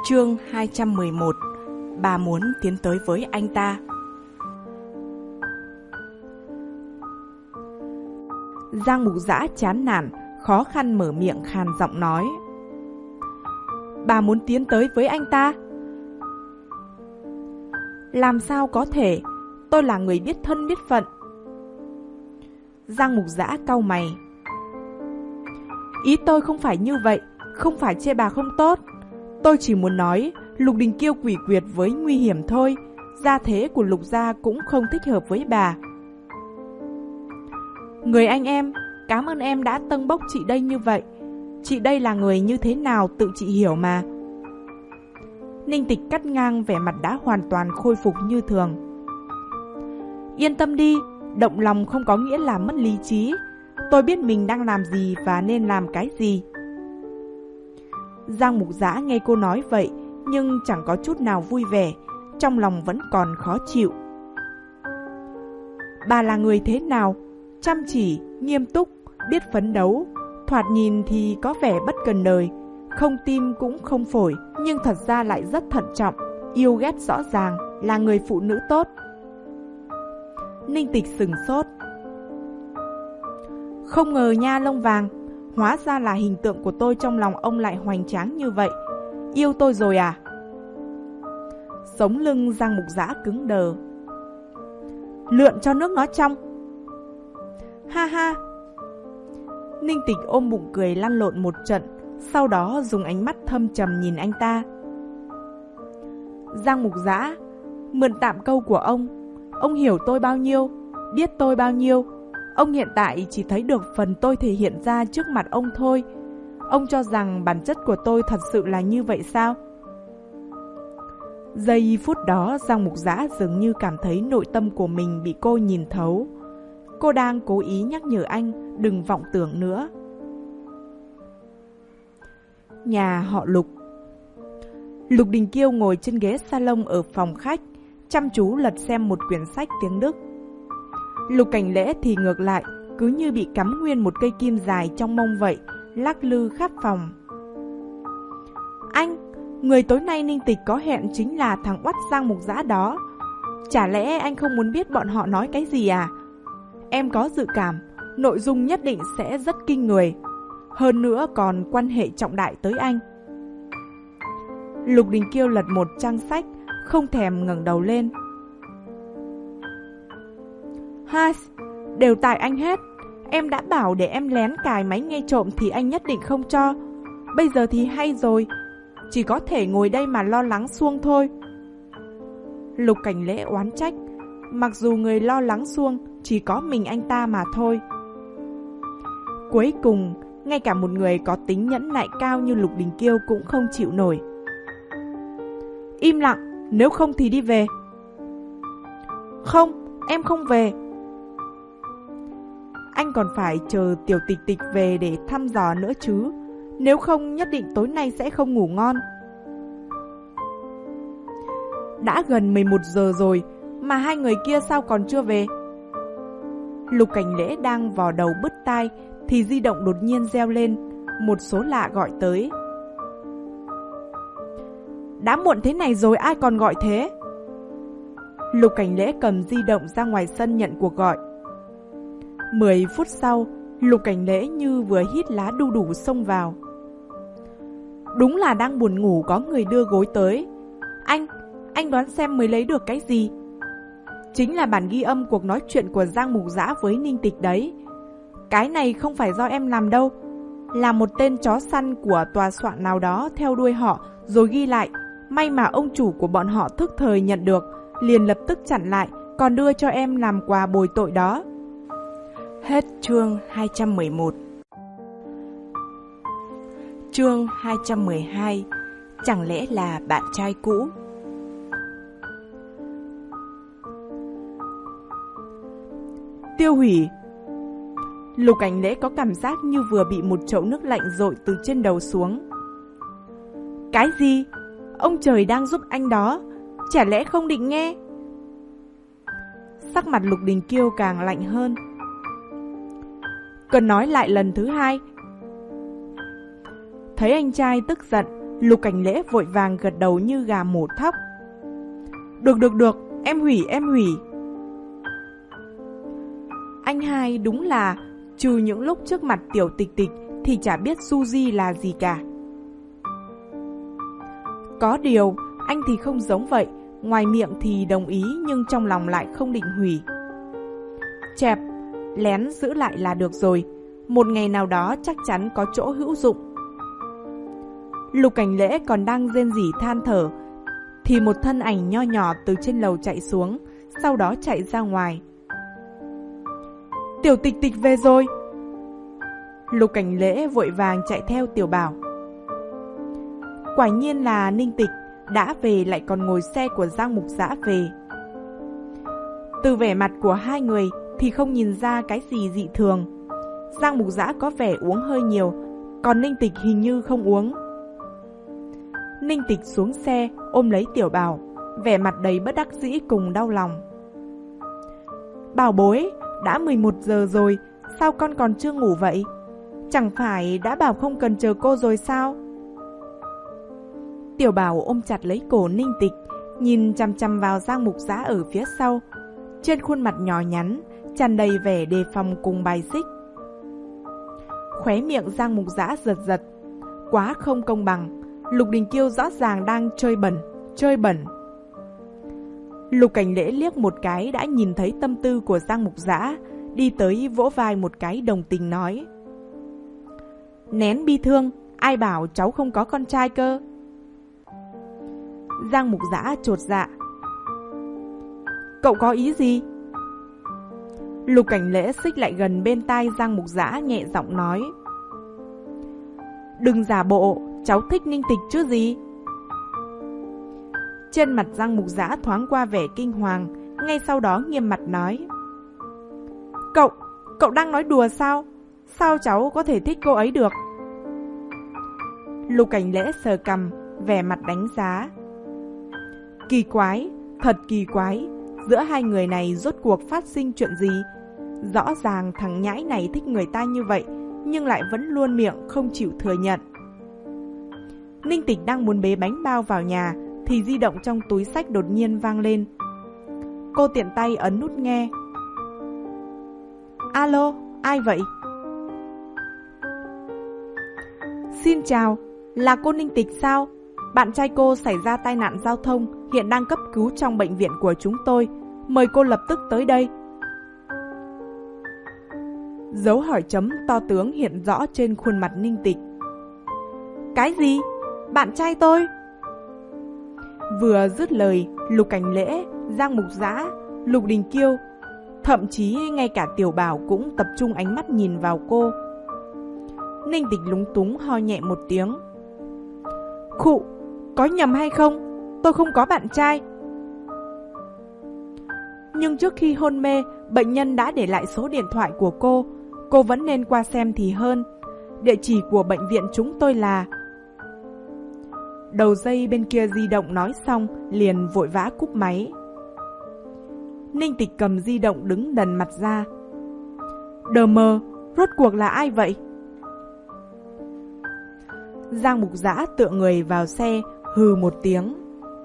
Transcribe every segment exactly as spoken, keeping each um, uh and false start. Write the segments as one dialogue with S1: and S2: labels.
S1: Chương hai trăm mười một. Bà muốn tiến tới với anh ta. Giang Mục Dã chán nản, khó khăn mở miệng khàn giọng nói: Bà muốn tiến tới với anh ta? Làm sao có thể, tôi là người biết thân biết phận. Giang Mục Dã cau mày: Ý tôi không phải như vậy, không phải chê bà không tốt. Tôi chỉ muốn nói Lục Đình Kiêu quỷ quyệt với nguy hiểm thôi. Gia thế của Lục gia cũng không thích hợp với bà. Người anh em, cảm ơn em đã tâng bốc chị đây như vậy. Chị đây là người như thế nào tự chị hiểu mà. Ninh Tịch cắt ngang, vẻ mặt đã hoàn toàn khôi phục như thường. Yên tâm đi, động lòng không có nghĩa là mất lý trí. Tôi biết mình đang làm gì và nên làm cái gì. Giang Mục Dã nghe cô nói vậy nhưng chẳng có chút nào vui vẻ, trong lòng vẫn còn khó chịu. Bà là người thế nào? Chăm chỉ, nghiêm túc, biết phấn đấu. Thoạt nhìn thì có vẻ bất cần đời, không tim cũng không phổi, nhưng thật ra lại rất thận trọng, yêu ghét rõ ràng, là người phụ nữ tốt. Ninh Tịch sừng sốt. Không ngờ nha lông vàng, hóa ra là hình tượng của tôi trong lòng ông lại hoành tráng như vậy. Yêu tôi rồi à? Sống lưng Giang Mục Dã cứng đờ. Lượn cho nước nó trong. Ha ha. Ninh Tịch ôm bụng cười lăn lộn một trận, sau đó dùng ánh mắt thâm trầm nhìn anh ta. Giang Mục Dã, mượn tạm câu của ông. Ông hiểu tôi bao nhiêu, biết tôi bao nhiêu. Ông hiện tại chỉ thấy được phần tôi thể hiện ra trước mặt ông thôi. Ông cho rằng bản chất của tôi thật sự là như vậy sao? Giây phút đó Giang Mục Dã dường như cảm thấy nội tâm của mình bị cô nhìn thấu. Cô đang cố ý nhắc nhở anh đừng vọng tưởng nữa. Nhà họ Lục. Lục Đình Kiêu ngồi trên ghế salon ở phòng khách, chăm chú lật xem một quyển sách tiếng Đức. Lục Cảnh Lễ thì ngược lại, cứ như bị cắm nguyên một cây kim dài trong mông vậy, lắc lư khắp phòng. Anh, người tối nay Ninh Tịch có hẹn chính là thằng oắt Giang Mục Dã đó. Chả lẽ anh không muốn biết bọn họ nói cái gì à? Em có dự cảm, nội dung nhất định sẽ rất kinh người. Hơn nữa còn quan hệ trọng đại tới anh. Lục Đình Kiêu lật một trang sách, không thèm ngẩng đầu lên. Ha, đều tại anh hết. Em đã bảo để em lén cài máy nghe trộm thì anh nhất định không cho. Bây giờ thì hay rồi, chỉ có thể ngồi đây mà lo lắng suông thôi. Lục Cảnh Lễ oán trách, mặc dù người lo lắng suông chỉ có mình anh ta mà thôi. Cuối cùng, ngay cả một người có tính nhẫn nại cao như Lục Đình Kiêu cũng không chịu nổi. Im lặng, nếu không thì đi về. Không, em không về. Anh còn phải chờ Tiểu Tịch Tịch về để thăm dò nữa chứ. Nếu không nhất định tối nay sẽ không ngủ ngon. Đã gần mười một giờ rồi mà hai người kia sao còn chưa về? Lục Cảnh Lễ đang vò đầu bứt tai thì di động đột nhiên reo lên. Một số lạ gọi tới. Đã muộn thế này rồi ai còn gọi thế? Lục Cảnh Lễ cầm di động ra ngoài sân nhận cuộc gọi. Mười phút sau, Lục Cảnh Lễ như vừa hít lá đu đủ xông vào. Đúng là đang buồn ngủ có người đưa gối tới. Anh, anh đoán xem mới lấy được cái gì? Chính là bản ghi âm cuộc nói chuyện của Giang Mục Dã với Ninh Tịch đấy. Cái này không phải do em làm đâu, là một tên chó săn của tòa soạn nào đó theo đuôi họ rồi ghi lại. May mà ông chủ của bọn họ thức thời nhận được, liền lập tức chặn lại, còn đưa cho em làm quà bồi tội đó. Hết chương hai trăm mười một. Chương hai trăm mười hai. Chẳng lẽ là bạn trai cũ? Tiêu hủy. Lục Cảnh Lễ có cảm giác như vừa bị một chậu nước lạnh dội từ trên đầu xuống. Cái gì? Ông trời đang giúp anh đó, chả lẽ không định nghe? Sắc mặt Lục Đình Kiêu càng lạnh hơn. Cần nói lại lần thứ hai. Thấy anh trai tức giận, Lục Cảnh Lễ vội vàng gật đầu như gà mổ thóc. Được được được, em hủy em hủy. Anh hai đúng là trừ những lúc trước mặt Tiểu Tịch Tịch thì chả biết Suzy là gì cả. Có điều, anh thì không giống vậy, ngoài miệng thì đồng ý nhưng trong lòng lại không định hủy. Chẹp, lén giữ lại là được rồi, một ngày nào đó chắc chắn có chỗ hữu dụng. Lục Cảnh Lễ còn đang rên rỉ than thở, thì một thân ảnh nho nhỏ từ trên lầu chạy xuống, sau đó chạy ra ngoài. Tiểu Tịch Tịch về rồi. Lục Cảnh Lễ vội vàng chạy theo Tiểu Bảo. Quả nhiên là Ninh Tịch, đã về lại còn ngồi xe của Giang Mục Dã về. Từ vẻ mặt của hai người thì không nhìn ra cái gì dị thường. Giang Mục Dã có vẻ uống hơi nhiều, còn Ninh Tịch hình như không uống. Ninh Tịch xuống xe ôm lấy Tiểu Bảo, vẻ mặt đầy bất đắc dĩ cùng đau lòng. Bảo bối, đã mười một giờ rồi, sao con còn chưa ngủ vậy? Chẳng phải đã bảo không cần chờ cô rồi sao? Tiểu Bảo ôm chặt lấy cổ Ninh Tịch, nhìn chằm chằm vào Giang Mục Dã ở phía sau. Trên khuôn mặt nhỏ nhắn tràn đầy vẻ đề phòng cùng bài xích. Khóe miệng Giang Mục Dã giật giật. Quá không công bằng, Lục Đình Kiêu rõ ràng đang chơi bẩn, chơi bẩn. Lục Cảnh Lễ liếc một cái đã nhìn thấy tâm tư của Giang Mục Dã, đi tới vỗ vai một cái đồng tình nói: Nén bi thương, ai bảo cháu không có con trai cơ? Giang Mục Dã chột dạ. Cậu có ý gì? Lục Cảnh Lễ xích lại gần bên tai Giang Mục Dã nhẹ giọng nói: Đừng giả bộ, cháu thích Ninh Tịch chứ gì? Trên mặt Giang Mục Dã thoáng qua vẻ kinh hoàng, ngay sau đó nghiêm mặt nói: Cậu, cậu đang nói đùa sao? Sao cháu có thể thích cô ấy được? Lục Cảnh Lễ sờ cằm, vẻ mặt đánh giá. Kỳ quái, thật kỳ quái, giữa hai người này rốt cuộc phát sinh chuyện gì? Rõ ràng thằng nhãi này thích người ta như vậy, nhưng lại vẫn luôn miệng không chịu thừa nhận. Ninh Tịch đang muốn bế bánh bao vào nhà, thì di động trong túi xách đột nhiên vang lên. Cô tiện tay ấn nút nghe. Alo, ai vậy? Xin chào, là cô Ninh Tịch sao? Bạn trai cô xảy ra tai nạn giao thông, hiện đang cấp cứu trong bệnh viện của chúng tôi. Mời cô lập tức tới đây. Dấu hỏi chấm to tướng hiện rõ trên khuôn mặt Ninh Tịch. Cái gì? Bạn trai tôi? Vừa dứt lời, Lục Cảnh Lễ, Giang Mục Dã, Lục Đình Kiêu, thậm chí ngay cả Tiểu Bảo cũng tập trung ánh mắt nhìn vào cô. Ninh Tịch lúng túng ho nhẹ một tiếng. Khụ, có nhầm hay không? Tôi không có bạn trai. Nhưng trước khi hôn mê, bệnh nhân đã để lại số điện thoại của cô. Cô vẫn nên qua xem thì hơn. Địa chỉ của bệnh viện chúng tôi là... Đầu dây bên kia di động nói xong, liền vội vã cúp máy. Ninh Tịch cầm di động đứng đần mặt ra. Đờ mờ, rốt cuộc là ai vậy? Giang Mục Dã tựa người vào xe, hừ một tiếng.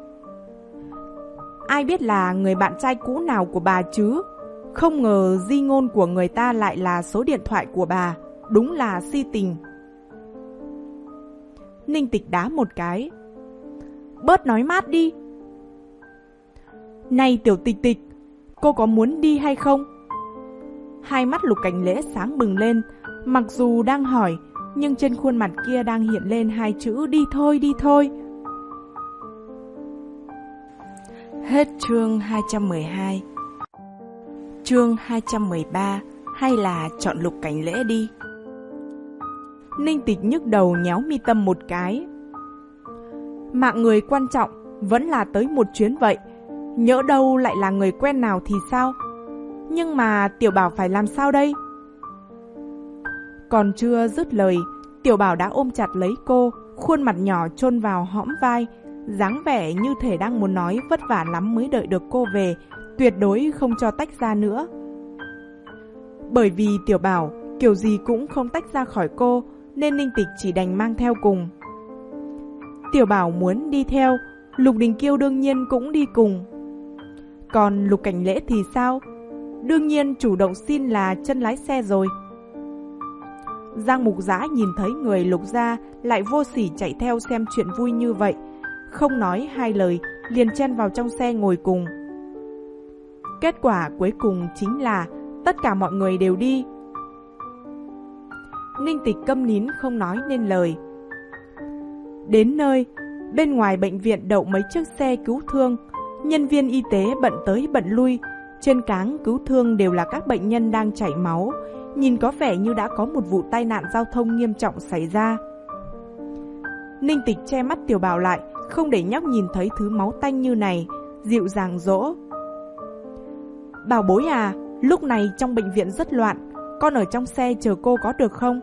S1: Ai biết là người bạn trai cũ nào của bà chứ? Không ngờ di ngôn của người ta lại là số điện thoại của bà. Đúng là si tình. Ninh Tịch đá một cái. Bớt nói mát đi. Này Tiểu Tịch Tịch, cô có muốn đi hay không? Hai mắt Lục Cảnh Lễ sáng bừng lên. Mặc dù đang hỏi, nhưng trên khuôn mặt kia đang hiện lên hai chữ đi thôi đi thôi. Hết chương hai trăm mười hai. Chương hai trăm mười ba, hay là chọn Lục Cảnh Lễ đi. Ninh Tịch nhức đầu nhéo mi tâm một cái. Mạng người quan trọng, vẫn là tới một chuyến vậy. Nhỡ đâu lại là người quen nào thì sao? Nhưng mà Tiểu Bảo phải làm sao đây? Còn chưa dứt lời, Tiểu Bảo đã ôm chặt lấy cô, khuôn mặt nhỏ chôn vào hõm vai, dáng vẻ như thể đang muốn nói vất vả lắm mới đợi được cô về, tuyệt đối không cho tách ra nữa. Bởi vì Tiểu Bảo kiểu gì cũng không tách ra khỏi cô, nên Ninh Tịch chỉ đành mang theo cùng. Tiểu Bảo muốn đi theo, Lục Đình Kiêu đương nhiên cũng đi cùng. Còn Lục Cảnh Lễ thì sao? Đương nhiên chủ động xin là chân lái xe rồi. Giang Mục Dã nhìn thấy người Lục gia lại vô sỉ chạy theo xem chuyện vui như vậy, không nói hai lời, liền chen vào trong xe ngồi cùng. Kết quả cuối cùng chính là tất cả mọi người đều đi. Ninh Tịch câm nín không nói nên lời. Đến nơi, bên ngoài bệnh viện đậu mấy chiếc xe cứu thương, nhân viên y tế bận tới bận lui, trên cáng cứu thương đều là các bệnh nhân đang chảy máu, nhìn có vẻ như đã có một vụ tai nạn giao thông nghiêm trọng xảy ra. Ninh Tịch che mắt Tiểu Bảo lại, không để nhóc nhìn thấy thứ máu tanh như này, dịu dàng dỗ. Bảo bối à, lúc này trong bệnh viện rất loạn, con ở trong xe chờ cô có được không?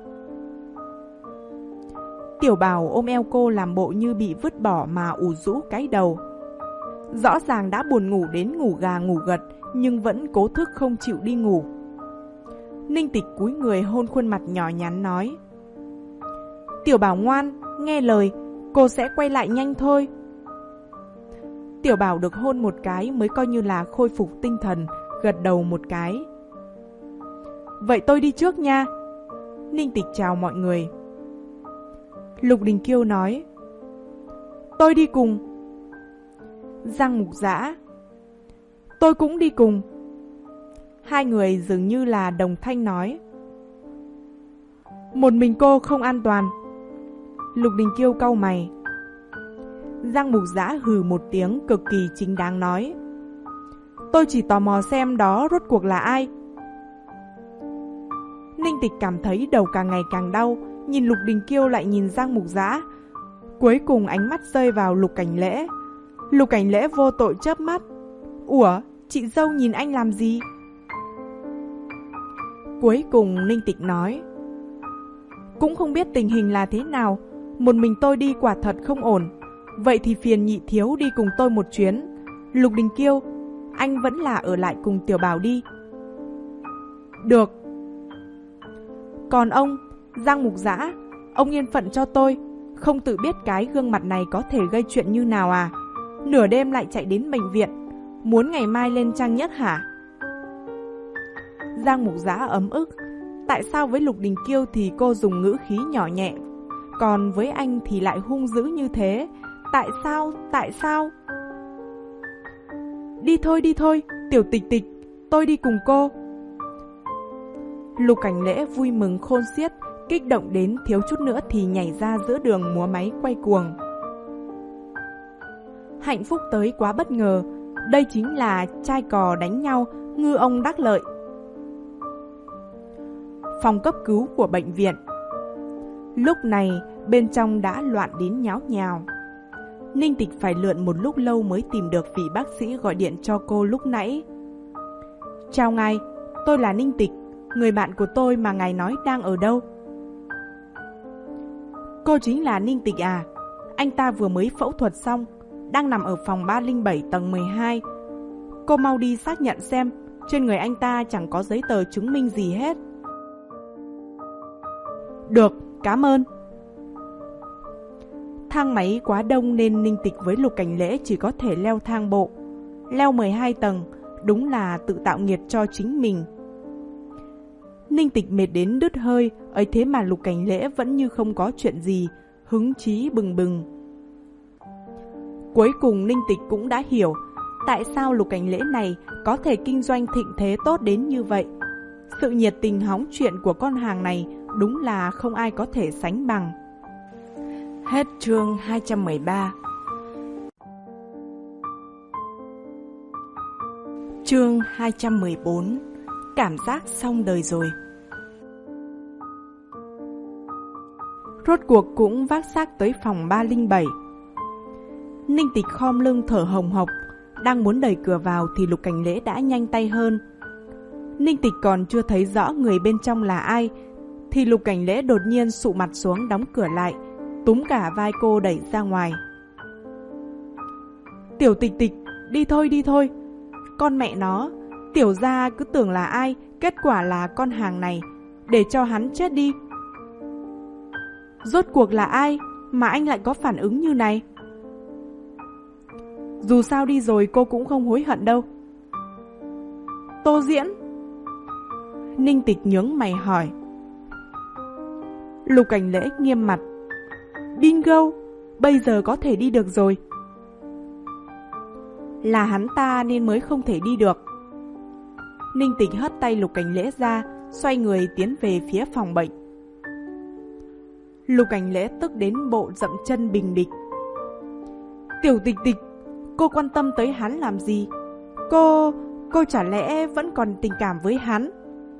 S1: Tiểu Bảo ôm eo cô làm bộ như bị vứt bỏ mà ủ rũ cái đầu. Rõ ràng đã buồn ngủ đến ngủ gà ngủ gật, nhưng vẫn cố thức không chịu đi ngủ. Ninh Tịch cúi người hôn khuôn mặt nhỏ nhắn nói: Tiểu Bảo ngoan, nghe lời, cô sẽ quay lại nhanh thôi. Tiểu Bảo được hôn một cái mới coi như là khôi phục tinh thần, gật đầu một cái. Vậy tôi đi trước nha. Ninh Tịch chào mọi người. Lục Đình Kiêu nói: Tôi đi cùng. Giang Mục Dã: Tôi cũng đi cùng. Hai người dường như là đồng thanh nói: Một mình cô không an toàn. Lục Đình Kiêu cau mày. Giang Mục Dã hừ một tiếng cực kỳ chính đáng nói: Tôi chỉ tò mò xem đó rốt cuộc là ai. Ninh Tịch cảm thấy đầu càng ngày càng đau, nhìn Lục Đình Kiêu lại nhìn Giang Mục Dã. Cuối cùng ánh mắt rơi vào Lục Cảnh Lễ. Lục Cảnh Lễ vô tội chớp mắt: Ủa, chị dâu nhìn anh làm gì? Cuối cùng Ninh Tịch nói: Cũng không biết tình hình là thế nào, một mình tôi đi quả thật không ổn. Vậy thì phiền nhị thiếu đi cùng tôi một chuyến. Lục Đình Kiêu, anh vẫn là ở lại cùng Tiểu Bảo đi. Được. Còn ông, Giang Mục Dã, ông yên phận cho tôi. Không tự biết cái gương mặt này có thể gây chuyện như nào à? Nửa đêm lại chạy đến bệnh viện, muốn ngày mai lên trang nhất hả? Giang Mục Dã ấm ức. Tại sao với Lục Đình Kiêu thì cô dùng ngữ khí nhỏ nhẹ, còn với anh thì lại hung dữ như thế? Tại sao? Tại sao? Đi thôi, đi thôi, Tiểu Tịch Tịch, tôi đi cùng cô. Lục Cảnh Lễ vui mừng khôn xiết, kích động đến thiếu chút nữa thì nhảy ra giữa đường múa máy quay cuồng. Hạnh phúc tới quá bất ngờ, đây chính là trai cò đánh nhau, ngư ông đắc lợi. Phòng cấp cứu của bệnh viện. Lúc này bên trong đã loạn đến nháo nhào. Ninh Tịch phải lượn một lúc lâu mới tìm được vị bác sĩ gọi điện cho cô lúc nãy. Chào ngài, tôi là Ninh Tịch, người bạn của tôi mà ngài nói đang ở đâu? Cô chính là Ninh Tịch à? Anh ta vừa mới phẫu thuật xong, đang nằm ở phòng ba không bảy tầng mười hai. Cô mau đi xác nhận xem, trên người anh ta chẳng có giấy tờ chứng minh gì hết. Được, cảm ơn. Thang máy quá đông nên Ninh Tịch với Lục Cảnh Lễ chỉ có thể leo thang bộ. Leo mười hai tầng, đúng là tự tạo nghiệt cho chính mình. Ninh Tịch mệt đến đứt hơi, ấy thế mà Lục Cảnh Lễ vẫn như không có chuyện gì, hứng chí bừng bừng. Cuối cùng Ninh Tịch cũng đã hiểu tại sao Lục Cảnh Lễ này có thể kinh doanh thịnh thế tốt đến như vậy. Sự nhiệt tình hóng chuyện của con hàng này đúng là không ai có thể sánh bằng. Hết chương hai trăm mười ba. Chương hai trăm mười bốn. Cảm giác xong đời rồi. Rốt cuộc cũng vác xác tới phòng ba không bảy. Ninh Tịch khom lưng thở hồng hộc, đang muốn đẩy cửa vào thì Lục Cảnh Lễ đã nhanh tay hơn. Ninh Tịch còn chưa thấy rõ người bên trong là ai thì Lục Cảnh Lễ đột nhiên sụ mặt xuống đóng cửa lại, túm cả vai cô đẩy ra ngoài. Tiểu Tịch Tịch, đi thôi đi thôi. Con mẹ nó, tiểu gia cứ tưởng là ai, kết quả là con hàng này, để cho hắn chết đi. Rốt cuộc là ai mà anh lại có phản ứng như này? Dù sao đi rồi cô cũng không hối hận đâu. Tô Diễn. Ninh Tịch nhướng mày hỏi. Lục Cảnh Lễ nghiêm mặt. Bingo, bây giờ có thể đi được rồi. Là hắn ta nên mới không thể đi được. Ninh Tịch hất tay Lục Cảnh Lễ ra, xoay người tiến về phía phòng bệnh. Lục Cảnh Lễ tức đến bộ dậm chân bình bịch. Tiểu Tịch Tịch, cô quan tâm tới hắn làm gì? Cô, cô chả lẽ vẫn còn tình cảm với hắn?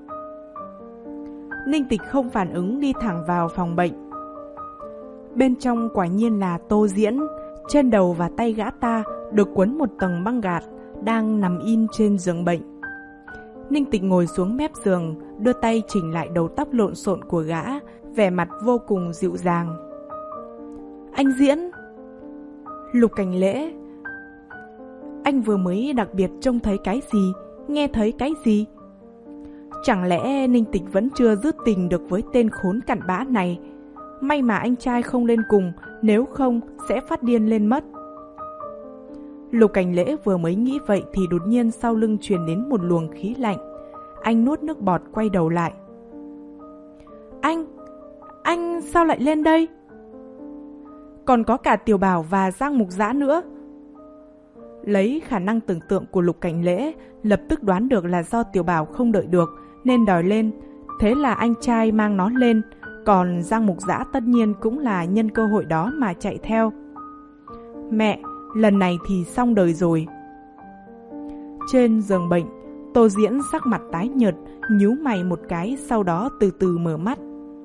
S1: Ninh Tịch không phản ứng, đi thẳng vào phòng bệnh. Bên trong quả nhiên là Tô Diễn. Trên đầu và tay gã ta được quấn một tầng băng gạc, đang nằm in trên giường bệnh. Ninh Tịch ngồi xuống mép giường, đưa tay chỉnh lại đầu tóc lộn xộn của gã, vẻ mặt vô cùng dịu dàng. Anh Diễn. Lục Cảnh Lễ. Anh vừa mới đặc biệt trông thấy cái gì, nghe thấy cái gì? Chẳng lẽ Ninh Tịch vẫn chưa dứt tình được với tên khốn cặn bã này? May mà anh trai không lên cùng, nếu không sẽ phát điên lên mất. Lục Cảnh Lễ vừa mới nghĩ vậy thì đột nhiên sau lưng truyền đến một luồng khí lạnh. Anh nuốt nước bọt quay đầu lại. Anh, anh sao lại lên đây? Còn có cả Tiểu Bảo và Giang Mục Dã nữa. Lấy khả năng tưởng tượng của Lục Cảnh Lễ, lập tức đoán được là do Tiểu Bảo không đợi được nên đòi lên. Thế là anh trai mang nó lên, còn Giang Mục Dã tất nhiên cũng là nhân cơ hội đó mà chạy theo. Mẹ, lần này thì xong đời rồi. Trên giường bệnh, Tô Diễn sắc mặt tái nhợt, nhíu mày một cái, sau đó từ từ mở mắt.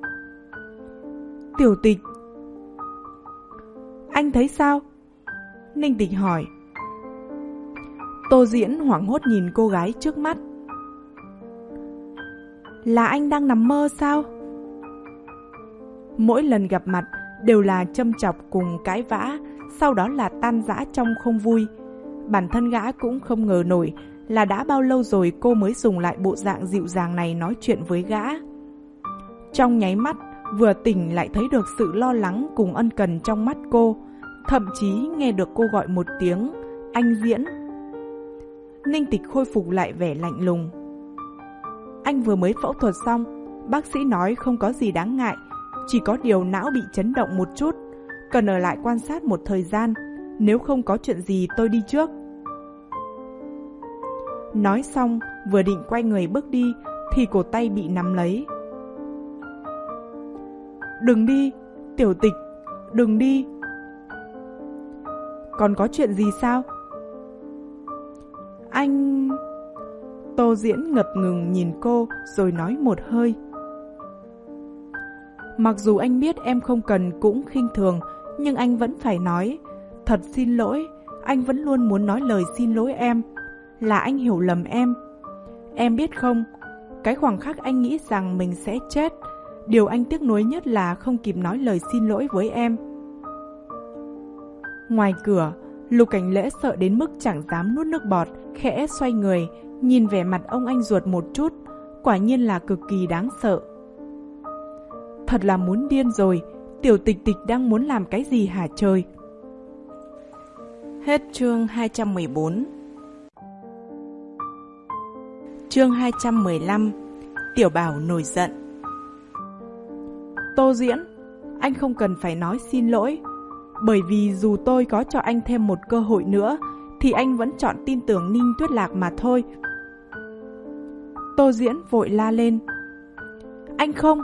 S1: Tiểu Tịch. Anh thấy sao? Ninh Tịch hỏi. Tô Diễn hoảng hốt nhìn cô gái trước mắt. Là anh đang nằm mơ sao? Mỗi lần gặp mặt đều là châm chọc cùng cãi vã, sau đó là tan rã trong không vui. Bản thân gã cũng không ngờ nổi là đã bao lâu rồi cô mới dùng lại bộ dạng dịu dàng này nói chuyện với gã. Trong nháy mắt, vừa tỉnh lại thấy được sự lo lắng cùng ân cần trong mắt cô, thậm chí nghe được cô gọi một tiếng anh Diễn. Ninh Tịch khôi phục lại vẻ lạnh lùng. Anh vừa mới phẫu thuật xong, bác sĩ nói không có gì đáng ngại, chỉ có điều não bị chấn động một chút, cần ở lại quan sát một thời gian, nếu không có chuyện gì tôi đi trước. Nói xong, vừa định quay người bước đi, thì cổ tay bị nắm lấy. Đừng đi, Tiểu Tịch, đừng đi. Còn có chuyện gì sao? Anh... Tô Diễn ngập ngừng nhìn cô rồi nói một hơi. Mặc dù anh biết em không cần cũng khinh thường, nhưng anh vẫn phải nói. Thật xin lỗi, anh vẫn luôn muốn nói lời xin lỗi em. Là anh hiểu lầm em. Em biết không, cái khoảng khắc anh nghĩ rằng mình sẽ chết, điều anh tiếc nuối nhất là không kịp nói lời xin lỗi với em. Ngoài cửa, Lục Cảnh Lễ sợ đến mức chẳng dám nuốt nước bọt, khẽ xoay người, nhìn vẻ mặt ông anh ruột một chút, quả nhiên là cực kỳ đáng sợ. Thật là muốn điên rồi, Tiểu Tịch Tịch đang muốn làm cái gì hả trời? Hết chương hai trăm mười bốn. Chương hai trăm mười lăm. Tiểu Bảo nổi giận. Tô Diễn, anh không cần phải nói xin lỗi, bởi vì dù tôi có cho anh thêm một cơ hội nữa thì anh vẫn chọn tin tưởng Ninh Tuyết Lạc mà thôi. Tô Diễn vội la lên. Anh không.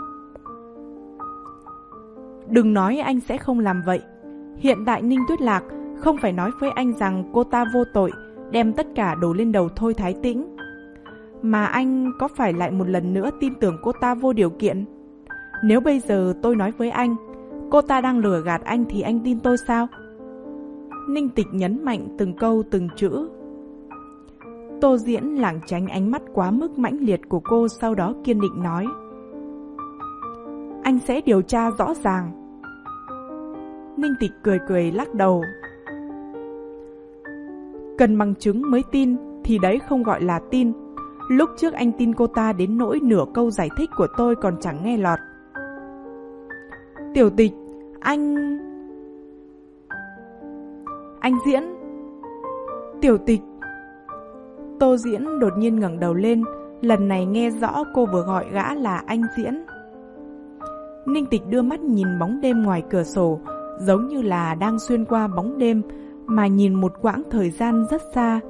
S1: Đừng nói anh sẽ không làm vậy. Hiện tại Ninh Tuyết Lạc không phải nói với anh rằng cô ta vô tội, đem tất cả đổ lên đầu Thôi Thái Tĩnh. Mà anh có phải lại một lần nữa tin tưởng cô ta vô điều kiện? Nếu bây giờ tôi nói với anh cô ta đang lừa gạt anh thì anh tin tôi sao? Ninh Tịch nhấn mạnh từng câu từng chữ. Tô Diễn lảng tránh ánh mắt quá mức mãnh liệt của cô, sau đó kiên định nói. Anh sẽ điều tra rõ ràng. Ninh Tịch cười cười lắc đầu. Cần bằng chứng mới tin thì đấy không gọi là tin. Lúc trước anh tin cô ta đến nỗi nửa câu giải thích của tôi còn chẳng nghe lọt. Tiểu Tịch, anh... Anh Diễn! Tiểu Tịch! Tô Diễn đột nhiên ngẩng đầu lên, lần này nghe rõ cô vừa gọi gã là anh Diễn. Ninh Tịch đưa mắt nhìn bóng đêm ngoài cửa sổ, giống như là đang xuyên qua bóng đêm mà nhìn một quãng thời gian rất xa.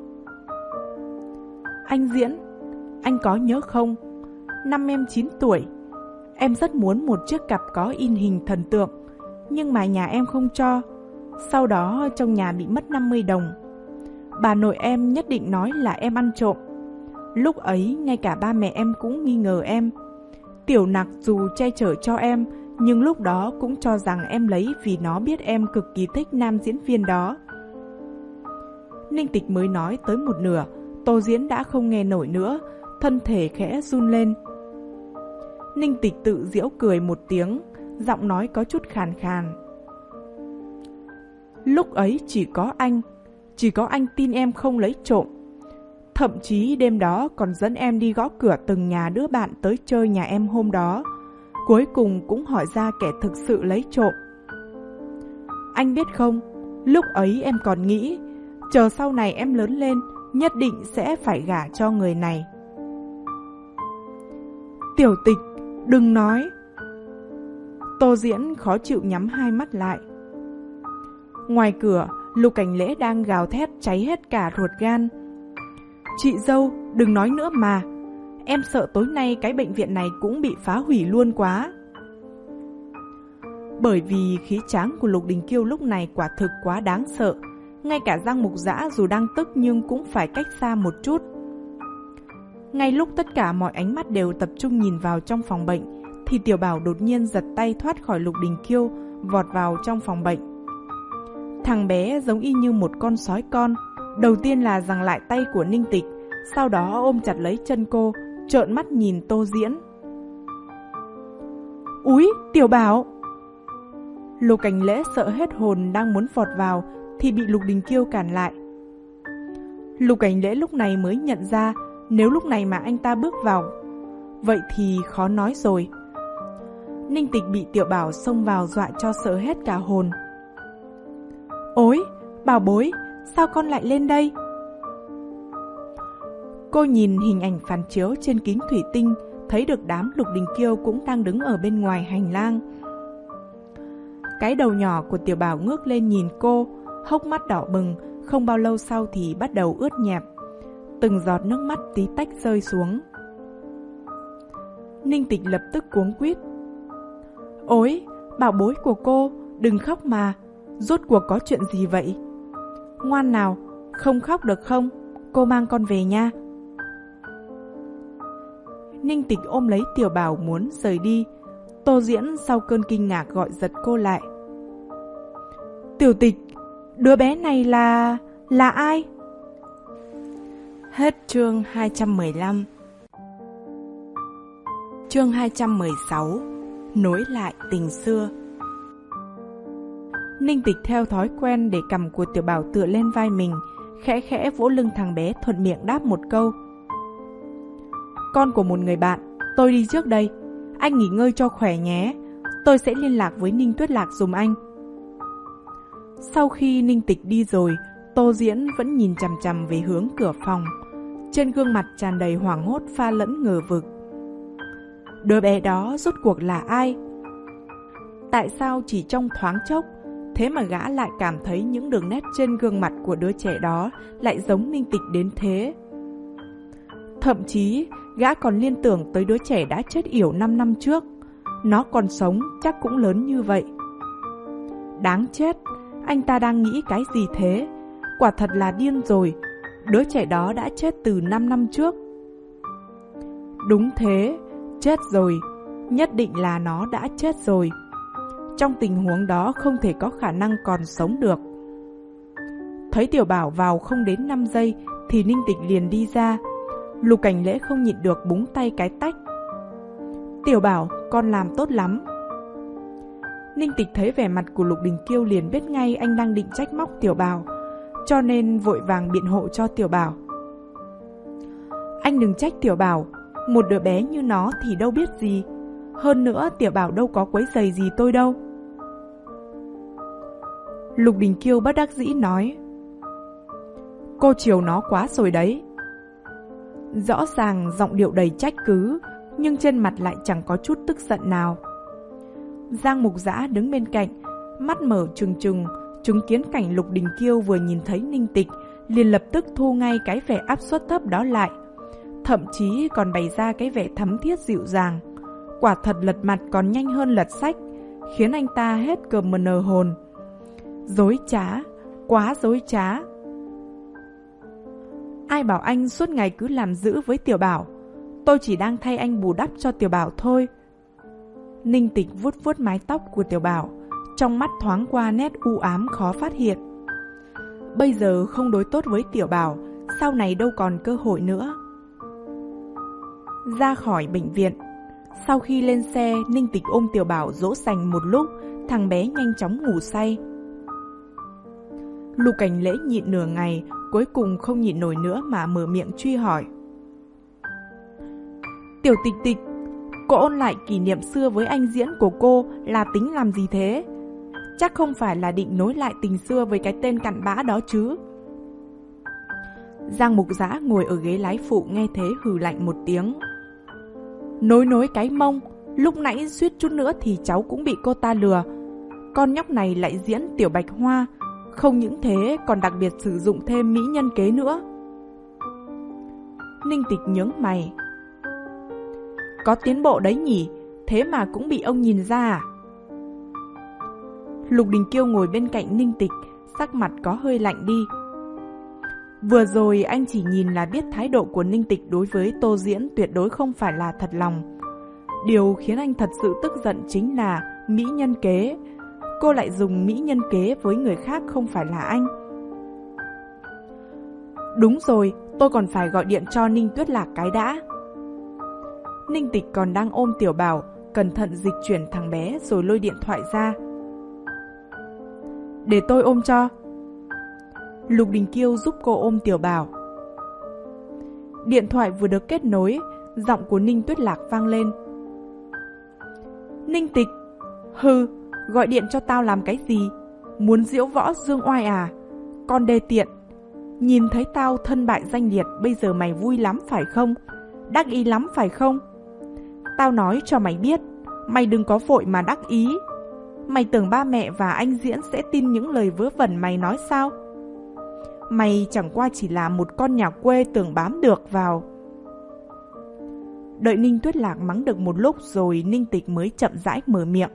S1: Anh Diễn, anh có nhớ không? Năm em chín tuổi, em rất muốn một chiếc cặp có in hình thần tượng, nhưng mà nhà em không cho. Sau đó trong nhà bị mất năm mươi đồng. Bà nội em nhất định nói là em ăn trộm. Lúc ấy ngay cả ba mẹ em cũng nghi ngờ em. Tiểu Nặc dù che chở cho em, nhưng lúc đó cũng cho rằng em lấy vì nó biết em cực kỳ thích nam diễn viên đó. Ninh Tịch mới nói tới một nửa, Tô Diễn đã không nghe nổi nữa, thân thể khẽ run lên. Ninh Tịch tự giễu cười một tiếng, giọng nói có chút khàn khàn. Lúc ấy chỉ có anh, chỉ có anh tin em không lấy trộm. Thậm chí đêm đó còn dẫn em đi gõ cửa từng nhà đứa bạn tới chơi nhà em hôm đó. Cuối cùng cũng hỏi ra kẻ thực sự lấy trộm. Anh biết không, lúc ấy em còn nghĩ, chờ sau này em lớn lên, nhất định sẽ phải gả cho người này. Tiểu Tịch, đừng nói. Tô Diễn khó chịu nhắm hai mắt lại. Ngoài cửa, Lục Cảnh Lễ đang gào thét cháy hết cả ruột gan. Chị dâu, đừng nói nữa mà. Em sợ tối nay cái bệnh viện này cũng bị phá hủy luôn quá. Bởi vì khí tráng của Lục Đình Kiêu lúc này quả thực quá đáng sợ. Ngay cả Giang Mục Dã dù đang tức nhưng cũng phải cách xa một chút. Ngay lúc tất cả mọi ánh mắt đều tập trung nhìn vào trong phòng bệnh, thì Tiểu Bảo đột nhiên giật tay thoát khỏi Lục Đình Kiêu, vọt vào trong phòng bệnh. Thằng bé giống y như một con sói con. Đầu tiên là giằng lại tay của Ninh Tịch, sau đó ôm chặt lấy chân cô, trợn mắt nhìn Tô Diễn. Úi, Tiểu Bảo! Lục Cảnh Lễ sợ hết hồn đang muốn vọt vào thì bị Lục Đình Kiêu cản lại. Lục Cảnh Lễ lúc này mới nhận ra, nếu lúc này mà anh ta bước vào, vậy thì khó nói rồi. Ninh Tịch bị Tiểu Bảo xông vào dọa cho sợ hết cả hồn. Ôi, bảo bối, sao con lại lên đây? Cô nhìn hình ảnh phản chiếu trên kính thủy tinh, thấy được đám Lục Đình Kiêu cũng đang đứng ở bên ngoài hành lang. Cái đầu nhỏ của Tiểu Bảo ngước lên nhìn cô, hốc mắt đỏ bừng, không bao lâu sau thì bắt đầu ướt nhẹp. Từng giọt nước mắt tí tách rơi xuống. Ninh Tịch lập tức cuống quýt. Ôi, bảo bối của cô, đừng khóc mà, rốt cuộc có chuyện gì vậy? Ngoan nào, không khóc được không? Cô mang con về nha. Ninh Tịch ôm lấy Tiểu Bảo muốn rời đi. Tô Diễn sau cơn kinh ngạc gọi giật cô lại. Tiểu Tịch, đứa bé này là... là ai? Hết chương hai trăm mười lăm. Chương hai trăm mười sáu. Nối lại tình xưa. Ninh Tịch theo thói quen để cằm của Tiểu Bảo tựa lên vai mình, khẽ khẽ vỗ lưng thằng bé, thuận miệng đáp một câu. Con của một người bạn, tôi đi trước đây. Anh nghỉ ngơi cho khỏe nhé. Tôi sẽ liên lạc với Ninh Tuyết Lạc giùm anh. Sau khi Ninh Tịch đi rồi, Tô Diễn vẫn nhìn chằm chằm về hướng cửa phòng. Trên gương mặt tràn đầy hoảng hốt pha lẫn ngờ vực. Đứa bé đó rốt cuộc là ai? Tại sao chỉ trong thoáng chốc, thế mà gã lại cảm thấy những đường nét trên gương mặt của đứa trẻ đó lại giống Ninh Tịch đến thế? Thậm chí, gã còn liên tưởng tới đứa trẻ đã chết yểu năm năm trước. Nó còn sống chắc cũng lớn như vậy. Đáng chết, anh ta đang nghĩ cái gì thế? Quả thật là điên rồi. Đứa trẻ đó đã chết từ năm năm trước. Đúng thế, chết rồi. Nhất định là nó đã chết rồi. Trong tình huống đó không thể có khả năng còn sống được. Thấy Tiểu Bảo vào không đến năm giây thì Ninh Tịch liền đi ra. Lục Cảnh Lễ không nhịn được búng tay cái tách. Tiểu Bảo, con làm tốt lắm. Ninh Tịch thấy vẻ mặt của Lục Đình Kiêu liền biết ngay anh đang định trách móc Tiểu Bảo, cho nên vội vàng biện hộ cho Tiểu Bảo. Anh đừng trách Tiểu Bảo, một đứa bé như nó thì đâu biết gì. Hơn nữa Tiểu Bảo đâu có quấy rầy gì tôi đâu. Lục Đình Kiêu bất đắc dĩ nói. Cô chiều nó quá rồi đấy. Rõ ràng giọng điệu đầy trách cứ, nhưng trên mặt lại chẳng có chút tức giận nào. Giang Mục Dã đứng bên cạnh, mắt mở trừng trừng, chứng kiến cảnh Lục Đình Kiêu vừa nhìn thấy Ninh Tịch, liền lập tức thu ngay cái vẻ áp suất thấp đó lại, thậm chí còn bày ra cái vẻ thắm thiết dịu dàng. Quả thật lật mặt còn nhanh hơn lật sách, khiến anh ta hết cờm mờ nờ hồn. Dối trá, quá dối trá. Ai bảo anh suốt ngày cứ làm dữ với Tiểu Bảo, tôi chỉ đang thay anh bù đắp cho Tiểu Bảo thôi. Ninh Tịch vuốt vuốt mái tóc của Tiểu Bảo, trong mắt thoáng qua nét u ám khó phát hiện. Bây giờ không đối tốt với Tiểu Bảo, sau này đâu còn cơ hội nữa. Ra khỏi bệnh viện, sau khi lên xe, Ninh Tịch ôm Tiểu Bảo dỗ dành một lúc, thằng bé nhanh chóng ngủ say. Lục Cảnh Lễ nhịn nửa ngày, cuối cùng không nhịn nổi nữa mà mở miệng truy hỏi. Tiểu Tịch Tịch, cô ôn lại kỷ niệm xưa với anh diễn của cô là tính làm gì thế? Chắc không phải là định nối lại tình xưa với cái tên cặn bã đó chứ? Giang Mục Dã ngồi ở ghế lái phụ nghe thế hừ lạnh một tiếng. Nối nối cái mông, lúc nãy suýt chút nữa thì cháu cũng bị cô ta lừa. Con nhóc này lại diễn Tiểu Bạch Hoa, không những thế còn đặc biệt sử dụng thêm mỹ nhân kế nữa. Ninh Tịch nhướng mày. Có tiến bộ đấy nhỉ, thế mà cũng bị ông nhìn ra à? Lục Đình Kiêu ngồi bên cạnh Ninh Tịch, sắc mặt có hơi lạnh đi. Vừa rồi anh chỉ nhìn là biết thái độ của Ninh Tịch đối với Tô Diễn tuyệt đối không phải là thật lòng. Điều khiến anh thật sự tức giận chính là mỹ nhân kế. Cô lại dùng mỹ nhân kế với người khác không phải là anh. Đúng rồi, tôi còn phải gọi điện cho Ninh Tuyết Lạc cái đã. Ninh Tịch còn đang ôm Tiểu Bảo, cẩn thận dịch chuyển thằng bé rồi lôi điện thoại ra. Để tôi ôm cho. Lục Đình Kiêu giúp cô ôm Tiểu Bảo. Điện thoại vừa được kết nối, giọng của Ninh Tuyết Lạc vang lên. Ninh Tịch, hừ, gọi điện cho tao làm cái gì? Muốn diễu võ dương oai à? Con đê tiện. Nhìn thấy tao thân bại danh liệt, bây giờ mày vui lắm phải không? Đắc ý lắm phải không? Tao nói cho mày biết, mày đừng có vội mà đắc ý. Mày tưởng ba mẹ và anh Diễn sẽ tin những lời vớ vẩn mày nói sao? Mày chẳng qua chỉ là một con nhà quê tưởng bám được vào. Đợi Ninh Tuyết Lạc mắng được một lúc rồi Ninh Tịch mới chậm rãi mở miệng.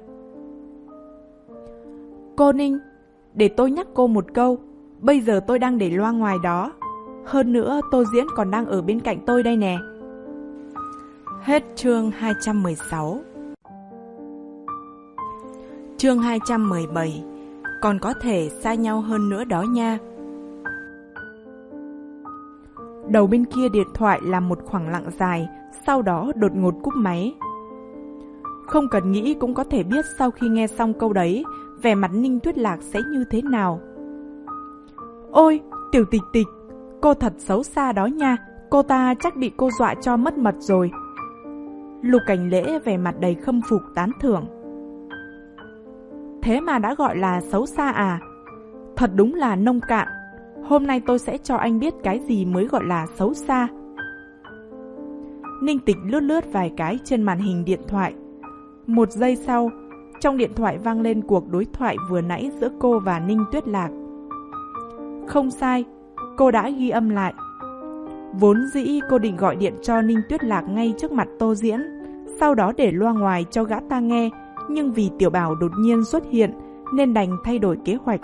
S1: Cô Ninh, để tôi nhắc cô một câu. Bây giờ tôi đang để loa ngoài đó. Hơn nữa Tô Diễn còn đang ở bên cạnh tôi đây nè. Hết chương hai trăm mười sáu. Chương hai trăm mười bảy. Còn có thể xa nhau hơn nữa đó nha. Đầu bên kia điện thoại là một khoảng lặng dài, sau đó đột ngột cúp máy. Không cần nghĩ cũng có thể biết sau khi nghe xong câu đấy, vẻ mặt Ninh Tuyết Lạc sẽ như thế nào. Ôi, Tiểu Tịch Tịch, cô thật xấu xa đó nha, cô ta chắc bị cô dọa cho mất mật rồi. Lục Cảnh Lễ vẻ mặt đầy khâm phục tán thưởng. Thế mà đã gọi là xấu xa à? Thật đúng là nông cạn. Hôm nay tôi sẽ cho anh biết cái gì mới gọi là xấu xa. Ninh Tịch lướt lướt vài cái trên màn hình điện thoại. Một giây sau, trong điện thoại vang lên cuộc đối thoại vừa nãy giữa cô và Ninh Tuyết Lạc. Không sai, cô đã ghi âm lại. Vốn dĩ cô định gọi điện cho Ninh Tuyết Lạc ngay trước mặt Tô Diễn, sau đó để loa ngoài cho gã ta nghe, nhưng vì Tiểu Bảo đột nhiên xuất hiện nên đành thay đổi kế hoạch.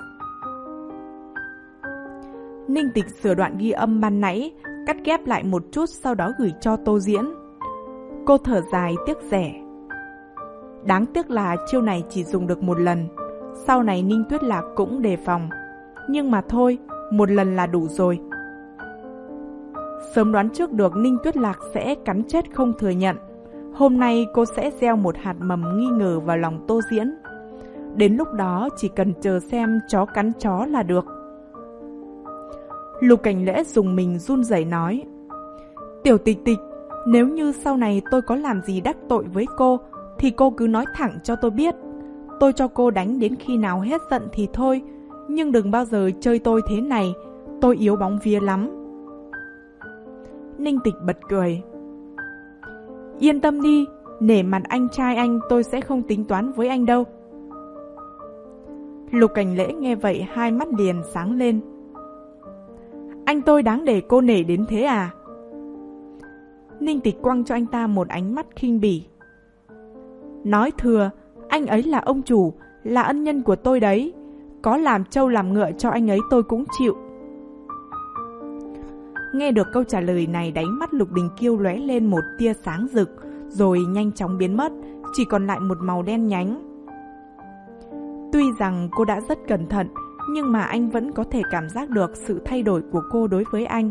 S1: Ninh Tịch sửa đoạn ghi âm ban nãy, cắt ghép lại một chút sau đó gửi cho Tô Diễn. Cô thở dài tiếc rẻ. Đáng tiếc là chiêu này chỉ dùng được một lần, sau này Ninh Tuyết Lạc cũng đề phòng. Nhưng mà thôi, một lần là đủ rồi. Sớm đoán trước được Ninh Tuyết Lạc sẽ cắn chết không thừa nhận. Hôm nay cô sẽ gieo một hạt mầm nghi ngờ vào lòng Tô Diễn. Đến lúc đó chỉ cần chờ xem chó cắn chó là được. Lục Cảnh Lễ dùng mình run rẩy nói. Tiểu Tịch Tịch, nếu như sau này tôi có làm gì đắc tội với cô, thì cô cứ nói thẳng cho tôi biết. Tôi cho cô đánh đến khi nào hết giận thì thôi. Nhưng đừng bao giờ chơi tôi thế này, tôi yếu bóng vía lắm. Ninh Tịch bật cười. Yên tâm đi, nể mặt anh trai anh tôi sẽ không tính toán với anh đâu. Lục Cảnh Lễ nghe vậy hai mắt liền sáng lên. Anh tôi đáng để cô nể đến thế à? Ninh Tịch quăng cho anh ta một ánh mắt khinh bỉ. Nói thừa, anh ấy là ông chủ, là ân nhân của tôi đấy. Có làm trâu làm ngựa cho anh ấy tôi cũng chịu. Nghe được câu trả lời này, đáy mắt Lục Đình Kiêu lóe lên một tia sáng rực, rồi nhanh chóng biến mất, chỉ còn lại một màu đen nhánh. Tuy rằng cô đã rất cẩn thận, nhưng mà anh vẫn có thể cảm giác được sự thay đổi của cô đối với anh.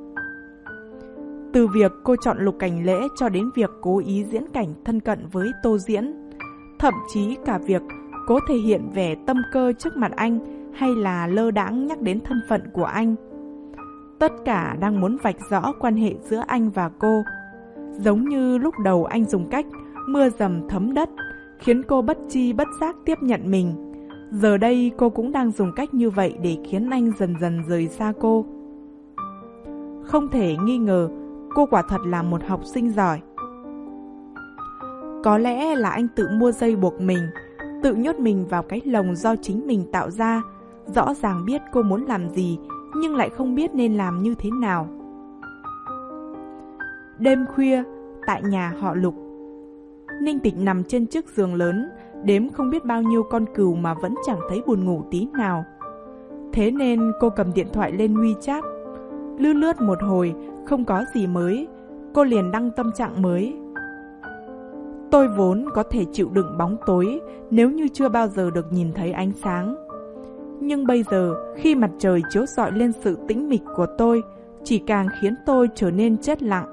S1: Từ việc cô chọn Lục Cảnh Lễ cho đến việc cố ý diễn cảnh thân cận với Tô Diễn, thậm chí cả việc cố thể hiện vẻ tâm cơ trước mặt anh hay là lơ đãng nhắc đến thân phận của anh. Tất cả đang muốn vạch rõ quan hệ giữa anh và cô. Giống như lúc đầu anh dùng cách mưa dầm thấm đất, khiến cô bất chi bất giác tiếp nhận mình. Giờ đây cô cũng đang dùng cách như vậy để khiến anh dần dần rời xa cô. Không thể nghi ngờ, cô quả thật là một học sinh giỏi. Có lẽ là anh tự mua dây buộc mình, tự nhốt mình vào cái lồng do chính mình tạo ra, rõ ràng biết cô muốn làm gì, nhưng lại không biết nên làm như thế nào. Đêm khuya, tại nhà họ Lục, Ninh Tịch nằm trên chiếc giường lớn, đếm không biết bao nhiêu con cừu mà vẫn chẳng thấy buồn ngủ tí nào. Thế nên cô cầm điện thoại lên WeChat, lướt lướt một hồi, không có gì mới, cô liền đăng tâm trạng mới. Tôi vốn có thể chịu đựng bóng tối nếu như chưa bao giờ được nhìn thấy ánh sáng. Nhưng bây giờ, khi mặt trời chiếu rọi lên sự tĩnh mịch của tôi, chỉ càng khiến tôi trở nên chết lặng.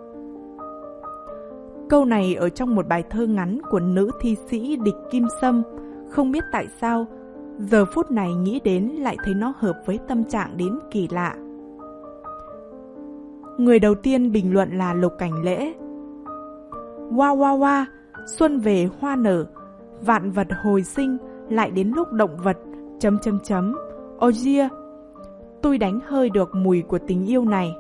S1: Câu này ở trong một bài thơ ngắn của nữ thi sĩ Địch Kim Sâm, không biết tại sao, giờ phút này nghĩ đến lại thấy nó hợp với tâm trạng đến kỳ lạ. Người đầu tiên bình luận là Lục Cảnh Lễ. Wow wow wow, xuân về hoa nở, vạn vật hồi sinh, lại đến lúc động vật, chấm chấm chấm, oh yeah, tôi đánh hơi được mùi của tình yêu này.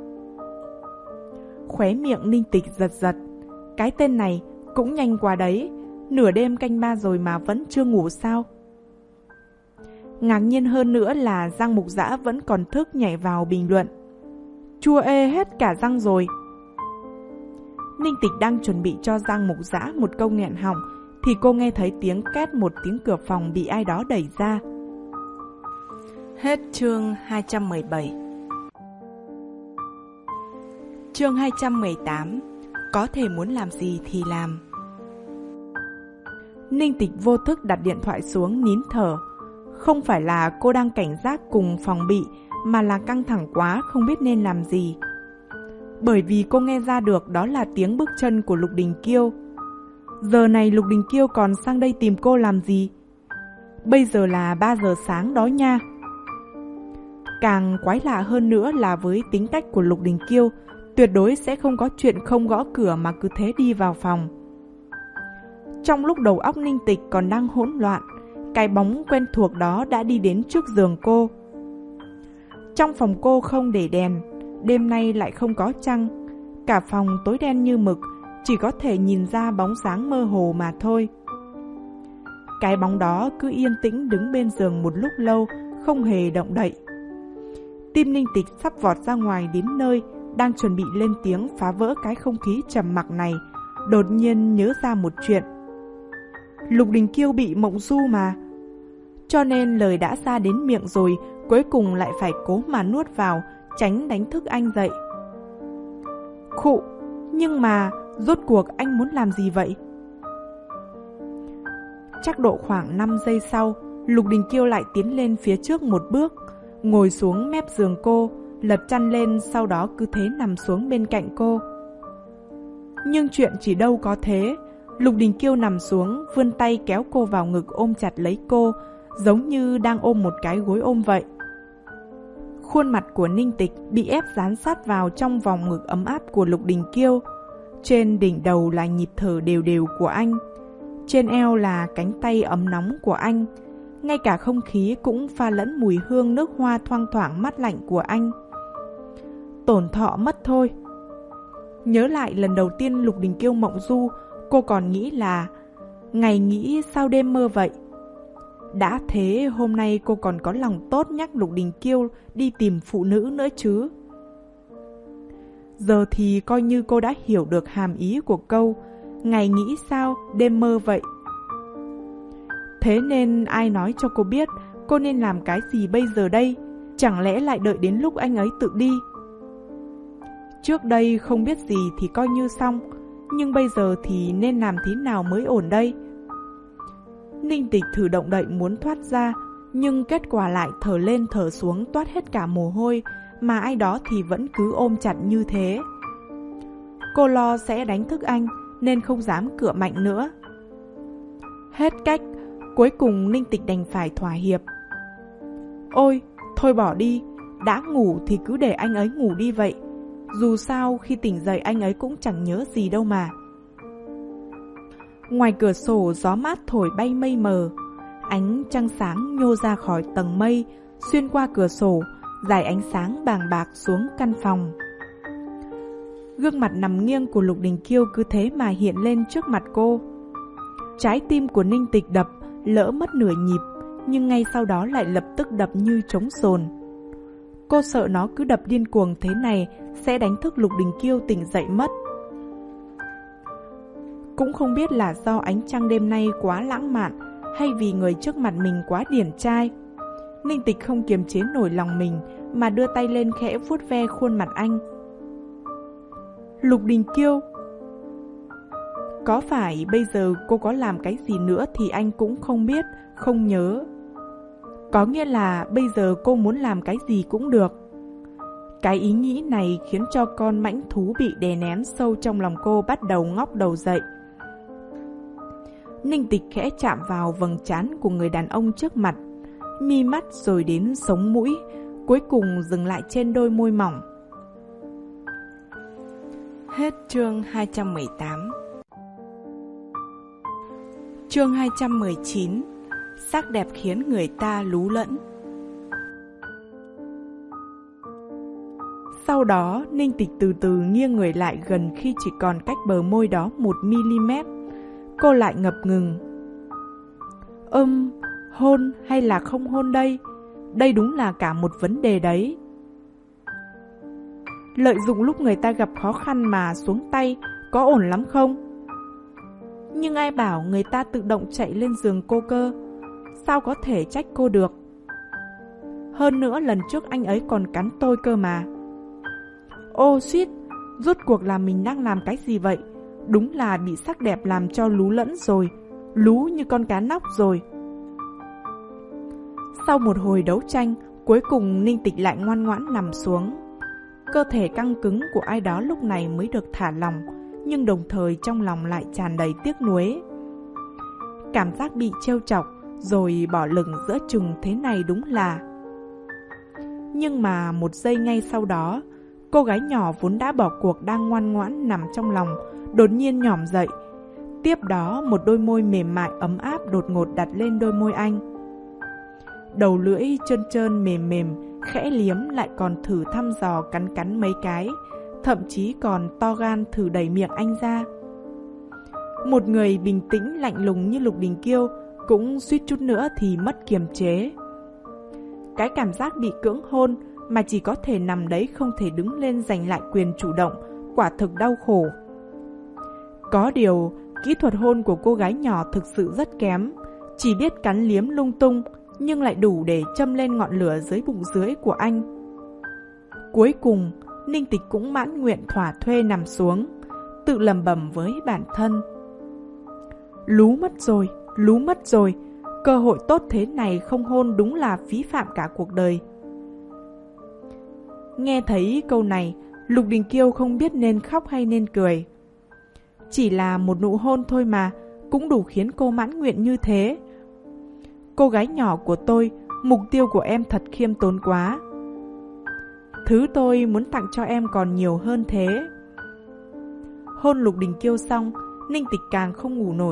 S1: Khóe miệng Ninh Tịch giật giật, cái tên này cũng nhanh quá đấy, nửa đêm canh ba rồi mà vẫn chưa ngủ sao? Ngạc nhiên hơn nữa là Giang Mục Dã vẫn còn thức nhảy vào bình luận. Chua ê hết cả răng rồi. Ninh Tịch đang chuẩn bị cho Giang Mục Dã một câu nghẹn họng thì cô nghe thấy tiếng két một tiếng cửa phòng bị ai đó đẩy ra. Hết chương hai trăm mười bảy. Chương hai trăm mười tám. Có thể muốn làm gì thì làm. Ninh Tịch vô thức đặt điện thoại xuống nín thở. Không phải là cô đang cảnh giác cùng phòng bị, mà là căng thẳng quá không biết nên làm gì. Bởi vì cô nghe ra được đó là tiếng bước chân của Lục Đình Kiêu. Giờ này Lục Đình Kiêu còn sang đây tìm cô làm gì? Bây giờ là ba giờ sáng đó nha. Càng quái lạ hơn nữa là với tính cách của Lục Đình Kiêu, tuyệt đối sẽ không có chuyện không gõ cửa mà cứ thế đi vào phòng. Trong lúc đầu óc Ninh Tịch còn đang hỗn loạn, cái bóng quen thuộc đó đã đi đến trước giường cô. Trong phòng cô không để đèn, đêm nay lại không có trăng, cả phòng tối đen như mực, chỉ có thể nhìn ra bóng dáng mơ hồ mà thôi. Cái bóng đó cứ yên tĩnh đứng bên giường một lúc lâu, không hề động đậy. Tim Ninh Tịch sắp vọt ra ngoài đến nơi, đang chuẩn bị lên tiếng phá vỡ cái không khí trầm mặc này, đột nhiên nhớ ra một chuyện. Lục Đình Kiêu bị mộng du mà, cho nên lời đã ra đến miệng rồi, cuối cùng lại phải cố mà nuốt vào, tránh đánh thức anh dậy. Khụ, nhưng mà rốt cuộc anh muốn làm gì vậy? Chắc độ khoảng năm giây sau, Lục Đình Kiêu lại tiến lên phía trước một bước, ngồi xuống mép giường cô, lật chăn lên, sau đó cứ thế nằm xuống bên cạnh cô. Nhưng chuyện chỉ đâu có thế. Lục Đình Kiêu nằm xuống, vươn tay kéo cô vào ngực ôm chặt lấy cô, giống như đang ôm một cái gối ôm vậy. Khuôn mặt của Ninh Tịch bị ép dán sát vào trong vòng ngực ấm áp của Lục Đình Kiêu. Trên đỉnh đầu là nhịp thở đều đều của anh, trên eo là cánh tay ấm nóng của anh, ngay cả không khí cũng pha lẫn mùi hương nước hoa thoang thoảng mát lạnh của anh. Tổn thọ mất thôi. Nhớ lại lần đầu tiên Lục Đình Kiêu mộng du, cô còn nghĩ là ngày nghĩ sao đêm mơ vậy. Đã thế hôm nay cô còn có lòng tốt nhắc Lục Đình Kiêu đi tìm phụ nữ nữa chứ. Giờ thì coi như cô đã hiểu được hàm ý của câu ngày nghĩ sao đêm mơ vậy. Thế nên ai nói cho cô biết cô nên làm cái gì bây giờ đây? Chẳng lẽ lại đợi đến lúc anh ấy tự đi? Trước đây không biết gì thì coi như xong, nhưng bây giờ thì nên làm thế nào mới ổn đây? Ninh Tịch thử động đậy muốn thoát ra, nhưng kết quả lại thở lên thở xuống toát hết cả mồ hôi, mà ai đó thì vẫn cứ ôm chặt như thế. Cô lo sẽ đánh thức anh, nên không dám cựa mạnh nữa. Hết cách, cuối cùng Ninh Tịch đành phải thỏa hiệp. Ôi, thôi bỏ đi, đã ngủ thì cứ để anh ấy ngủ đi vậy. Dù sao khi tỉnh dậy anh ấy cũng chẳng nhớ gì đâu mà. Ngoài cửa sổ gió mát thổi bay mây mờ, ánh trăng sáng nhô ra khỏi tầng mây, xuyên qua cửa sổ, dải ánh sáng bàng bạc xuống căn phòng. Gương mặt nằm nghiêng của Lục Đình Kiêu cứ thế mà hiện lên trước mặt cô. Trái tim của Ninh Tịch đập, lỡ mất nửa nhịp, nhưng ngay sau đó lại lập tức đập như trống sồn. Cô sợ nó cứ đập điên cuồng thế này sẽ đánh thức Lục Đình Kiêu tỉnh dậy mất. Cũng không biết là do ánh trăng đêm nay quá lãng mạn hay vì người trước mặt mình quá điển trai. Ninh Tịch không kiềm chế nổi lòng mình mà đưa tay lên khẽ vuốt ve khuôn mặt anh. Lục Đình Kiêu, có phải bây giờ cô có làm cái gì nữa thì anh cũng không biết, không nhớ. Có nghĩa là bây giờ cô muốn làm cái gì cũng được. Cái ý nghĩ này khiến cho con mãnh thú bị đè nén sâu trong lòng cô bắt đầu ngóc đầu dậy. Ninh Tịch khẽ chạm vào vầng trán của người đàn ông trước mặt, mi mắt rồi đến sống mũi, cuối cùng dừng lại trên đôi môi mỏng. Hết chương hai trăm mười tám. Chương hai trăm mười chín. Sắc đẹp khiến người ta lú lẫn. Sau đó, Ninh Tịch từ từ nghiêng người lại gần khi chỉ còn cách bờ môi đó một mi-li-mét. Cô lại ngập ngừng. Ừm, hôn hay là không hôn đây? Đây đúng là cả một vấn đề đấy. Lợi dụng lúc người ta gặp khó khăn mà xuống tay, có ổn lắm không? Nhưng ai bảo người ta tự động chạy lên giường cô cơ? Sao có thể trách cô được? Hơn nữa lần trước anh ấy còn cắn tôi cơ mà. Ô suýt, rốt cuộc là mình đang làm cái gì vậy? Đúng là bị sắc đẹp làm cho lú lẫn rồi, lú như con cá nóc rồi. Sau một hồi đấu tranh, cuối cùng Ninh Tịch lại ngoan ngoãn nằm xuống. Cơ thể căng cứng của ai đó lúc này mới được thả lỏng, nhưng đồng thời trong lòng lại tràn đầy tiếc nuối. Cảm giác bị trêu chọc rồi bỏ lửng giữa chừng thế này đúng là... Nhưng mà một giây ngay sau đó, cô gái nhỏ vốn đã bỏ cuộc đang ngoan ngoãn nằm trong lòng, đột nhiên nhỏm dậy. Tiếp đó một đôi môi mềm mại ấm áp đột ngột đặt lên đôi môi anh. Đầu lưỡi trơn trơn mềm mềm, khẽ liếm lại còn thử thăm dò cắn cắn mấy cái, thậm chí còn to gan thử đẩy miệng anh ra. Một người bình tĩnh lạnh lùng như Lục Đình Kiêu cũng suýt chút nữa thì mất kiềm chế. Cái cảm giác bị cưỡng hôn mà chỉ có thể nằm đấy không thể đứng lên giành lại quyền chủ động, quả thực đau khổ. Có điều, kỹ thuật hôn của cô gái nhỏ thực sự rất kém, chỉ biết cắn liếm lung tung, nhưng lại đủ để châm lên ngọn lửa dưới bụng dưới của anh. Cuối cùng, Ninh Tịch cũng mãn nguyện thỏa thuê nằm xuống, tự lẩm bẩm với bản thân. Lú mất rồi, lú mất rồi, cơ hội tốt thế này không hôn đúng là phí phạm cả cuộc đời. Nghe thấy câu này, Lục Đình Kiêu không biết nên khóc hay nên cười. Chỉ là một nụ hôn thôi mà, cũng đủ khiến cô mãn nguyện như thế. Cô gái nhỏ của tôi, mục tiêu của em thật khiêm tốn quá. Thứ tôi muốn tặng cho em còn nhiều hơn thế. Hôn Lục Đình Kiêu xong, Ninh Tịch càng không ngủ nổi,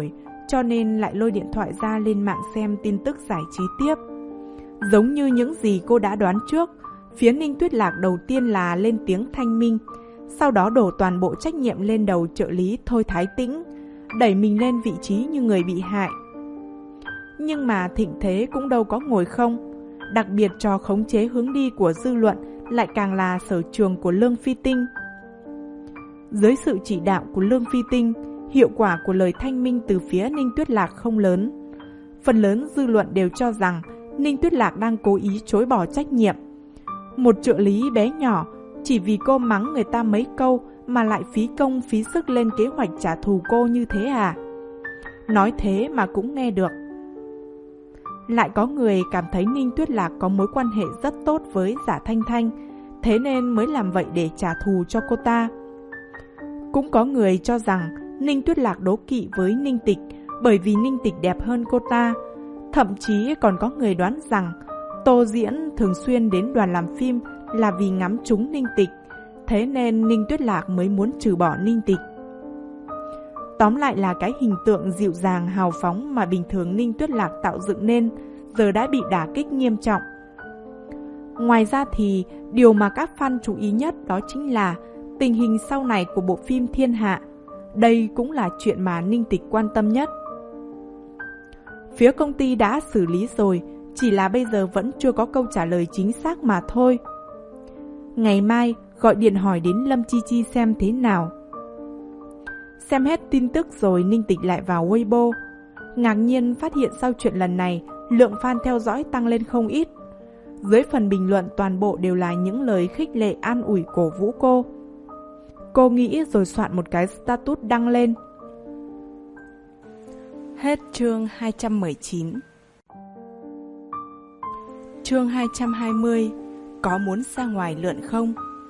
S1: cho nên lại lôi điện thoại ra lên mạng xem tin tức giải trí tiếp. Giống như những gì cô đã đoán trước, phía Ninh Tuyết Lạc đầu tiên là lên tiếng thanh minh, sau đó đổ toàn bộ trách nhiệm lên đầu trợ lý Thôi Thái Tĩnh, đẩy mình lên vị trí như người bị hại. Nhưng mà thịnh thế cũng đâu có ngồi không, đặc biệt trò khống chế hướng đi của dư luận lại càng là sở trường của Lương Phi Tinh. Dưới sự chỉ đạo của Lương Phi Tinh, hiệu quả của lời thanh minh từ phía Ninh Tuyết Lạc không lớn. Phần lớn dư luận đều cho rằng Ninh Tuyết Lạc đang cố ý chối bỏ trách nhiệm. Một trợ lý bé nhỏ, chỉ vì cô mắng người ta mấy câu mà lại phí công phí sức lên kế hoạch trả thù cô như thế à? Nói thế mà cũng nghe được. Lại có người cảm thấy Ninh Tuyết Lạc có mối quan hệ rất tốt với Giả Thanh Thanh, thế nên mới làm vậy để trả thù cho cô ta. Cũng có người cho rằng Ninh Tuyết Lạc đố kỵ với Ninh Tịch bởi vì Ninh Tịch đẹp hơn cô ta. Thậm chí còn có người đoán rằng Tô Diễn thường xuyên đến đoàn làm phim là vì ngắm trúng Ninh Tịch, thế nên Ninh Tuyết Lạc mới muốn trừ bỏ Ninh Tịch. Tóm lại là cái hình tượng dịu dàng hào phóng mà bình thường Ninh Tuyết Lạc tạo dựng nên giờ đã bị đả kích nghiêm trọng. Ngoài ra thì điều mà các fan chú ý nhất đó chính là tình hình sau này của bộ phim Thiên Hạ. Đây cũng là chuyện mà Ninh Tịch quan tâm nhất. Phía công ty đã xử lý rồi, chỉ là bây giờ vẫn chưa có câu trả lời chính xác mà thôi. Ngày mai gọi điện hỏi đến Lâm Chi Chi xem thế nào. Xem hết tin tức rồi Ninh Tịch lại vào Weibo. Ngạc nhiên phát hiện sau chuyện lần này, lượng fan theo dõi tăng lên không ít. Dưới phần bình luận toàn bộ đều là những lời khích lệ an ủi cổ vũ cô. Cô nghĩ rồi soạn một cái status đăng lên. Hết chương hai trăm mười chín. Chương hai trăm hai mươi. Có muốn ra ngoài lượn không?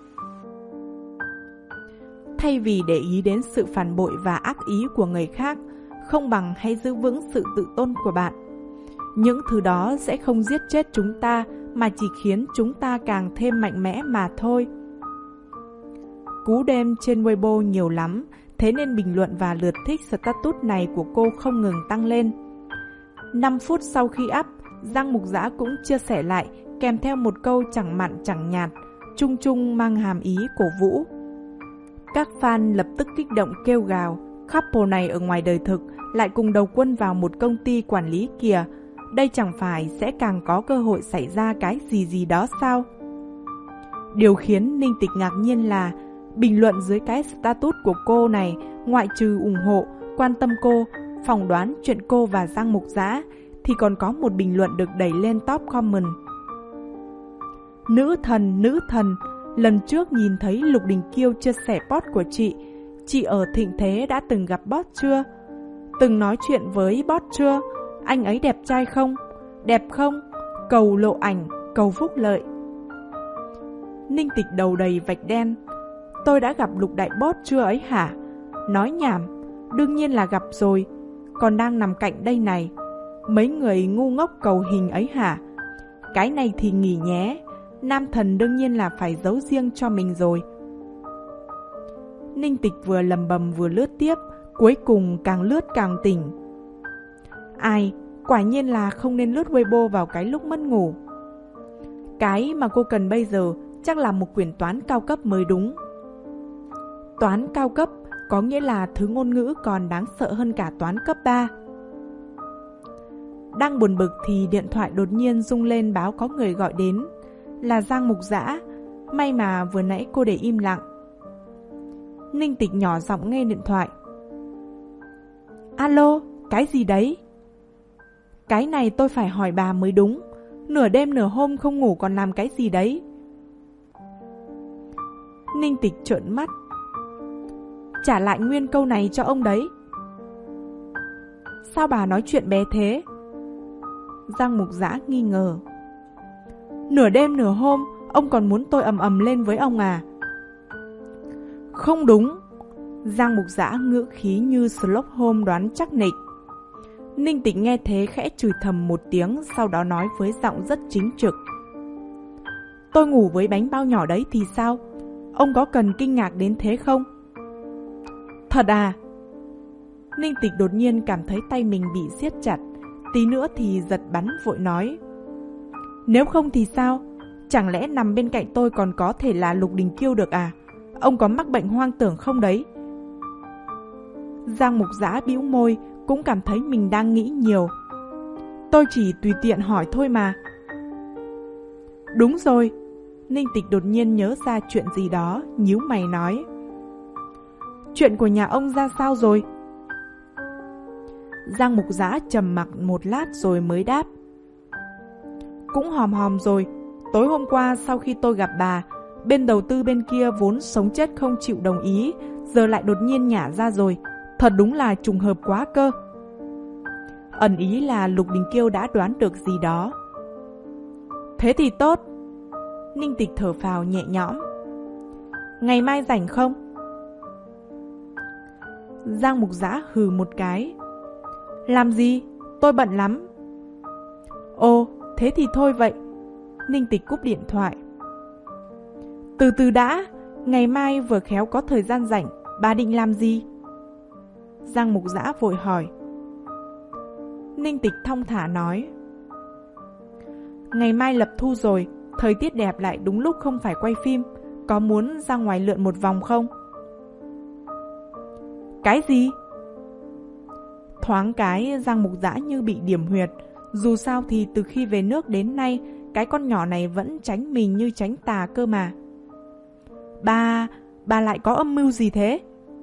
S1: Thay vì để ý đến sự phản bội và ác ý của người khác, không bằng hãy giữ vững sự tự tôn của bạn. Những thứ đó sẽ không giết chết chúng ta, mà chỉ khiến chúng ta càng thêm mạnh mẽ mà thôi. Cú đêm trên Weibo nhiều lắm, thế nên bình luận và lượt thích status này của cô không ngừng tăng lên. năm phút sau khi up, Giang Mục Dã cũng chia sẻ lại, kèm theo một câu chẳng mặn chẳng nhạt, chung chung mang hàm ý cổ vũ. Các fan lập tức kích động kêu gào, couple này ở ngoài đời thực lại cùng đầu quân vào một công ty quản lý kìa, đây chẳng phải sẽ càng có cơ hội xảy ra cái gì gì đó sao? Điều khiến Ninh Tịch ngạc nhiên là bình luận dưới cái status của cô này, ngoại trừ ủng hộ, quan tâm cô, phỏng đoán chuyện cô và Giang Mục Dã, thì còn có một bình luận được đẩy lên top comment. Nữ thần, nữ thần, lần trước nhìn thấy Lục Đình Kiêu chia sẻ post của chị, chị ở thịnh thế đã từng gặp boss chưa? Từng nói chuyện với boss chưa? Anh ấy đẹp trai không? Đẹp không? Cầu lộ ảnh, cầu phúc lợi. Ninh Tịch đầu đầy vạch đen. Tôi đã gặp Lục đại boss chưa ấy hả? Nói nhảm, đương nhiên là gặp rồi, còn đang nằm cạnh đây này. Mấy người ngu ngốc cầu hình ấy hả? Cái này thì nghỉ nhé, nam thần đương nhiên là phải giấu riêng cho mình rồi. Ninh Tịch vừa lầm bầm vừa lướt tiếp, cuối cùng càng lướt càng tỉnh. Ai, quả nhiên là không nên lướt Weibo vào cái lúc mất ngủ. Cái mà cô cần bây giờ chắc là một quyển toán cao cấp mới đúng. Toán cao cấp có nghĩa là thứ ngôn ngữ còn đáng sợ hơn cả toán cấp ba. Đang buồn bực thì điện thoại đột nhiên rung lên báo có người gọi đến. Là Giang Mục Dã. May mà vừa nãy cô để im lặng. Ninh Tịch nhỏ giọng nghe điện thoại. Alo, cái gì đấy? Cái này tôi phải hỏi bà mới đúng. Nửa đêm nửa hôm không ngủ còn làm cái gì đấy? Ninh Tịch trợn mắt. Trả lại nguyên câu này cho ông đấy. Sao bà nói chuyện bé thế? Giang Mục Dã nghi ngờ. Nửa đêm nửa hôm, ông còn muốn tôi ầm ầm lên với ông à? Không đúng. Giang Mục Dã ngữ khí như Sherlock Holmes đoán chắc nịch. Ninh Tịch nghe thế khẽ chửi thầm một tiếng, sau đó nói với giọng rất chính trực. Tôi ngủ với bánh bao nhỏ đấy thì sao? Ông có cần kinh ngạc đến thế không? Thật à? Ninh Tịch đột nhiên cảm thấy tay mình bị siết chặt, tí nữa thì giật bắn vội nói. Nếu không thì sao? Chẳng lẽ nằm bên cạnh tôi còn có thể là Lục Đình Kiêu được à? Ông có mắc bệnh hoang tưởng không đấy? Giang Mục Dã bĩu môi, cũng cảm thấy mình đang nghĩ nhiều. Tôi chỉ tùy tiện hỏi thôi mà. Đúng rồi. Ninh Tịch đột nhiên nhớ ra chuyện gì đó, nhíu mày nói. Chuyện của nhà ông ra sao rồi? Giang Mục Dã trầm mặc một lát rồi mới đáp. Cũng hòm hòm rồi. Tối hôm qua sau khi tôi gặp bà, bên đầu tư bên kia vốn sống chết không chịu đồng ý, giờ lại đột nhiên nhả ra rồi. Thật đúng là trùng hợp quá cơ. Ẩn ý là Lục Đình Kiêu đã đoán được gì đó. Thế thì tốt. Ninh Tịch thở phào nhẹ nhõm. Ngày mai rảnh không? Giang Mục Dã hừ một cái. Làm gì? Tôi bận lắm. Ồ, thế thì thôi vậy. Ninh Tịch cúp điện thoại. Từ từ đã, ngày mai vừa khéo có thời gian rảnh, bà định làm gì? Giang Mục Dã vội hỏi. Ninh Tịch thong thả nói. Ngày mai lập thu rồi, thời tiết đẹp lại đúng lúc không phải quay phim, có muốn ra ngoài lượn một vòng không? Cái gì? Thoáng cái Giang Mục Dã như bị điểm huyệt. Dù sao thì từ khi về nước đến nay, cái con nhỏ này vẫn tránh mình như tránh tà cơ mà. Bà, bà lại có âm mưu gì thế?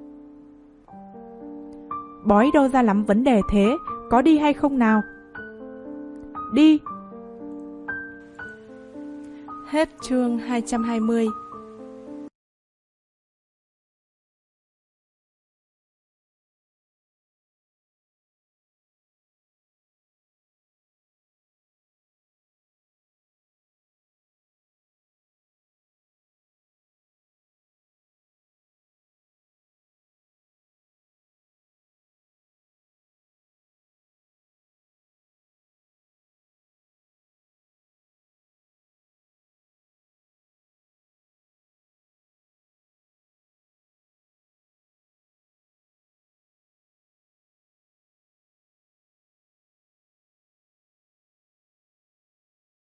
S1: Bói đâu ra lắm vấn đề thế, có đi hay không nào? Đi! Hết chương hai trăm hai mươi.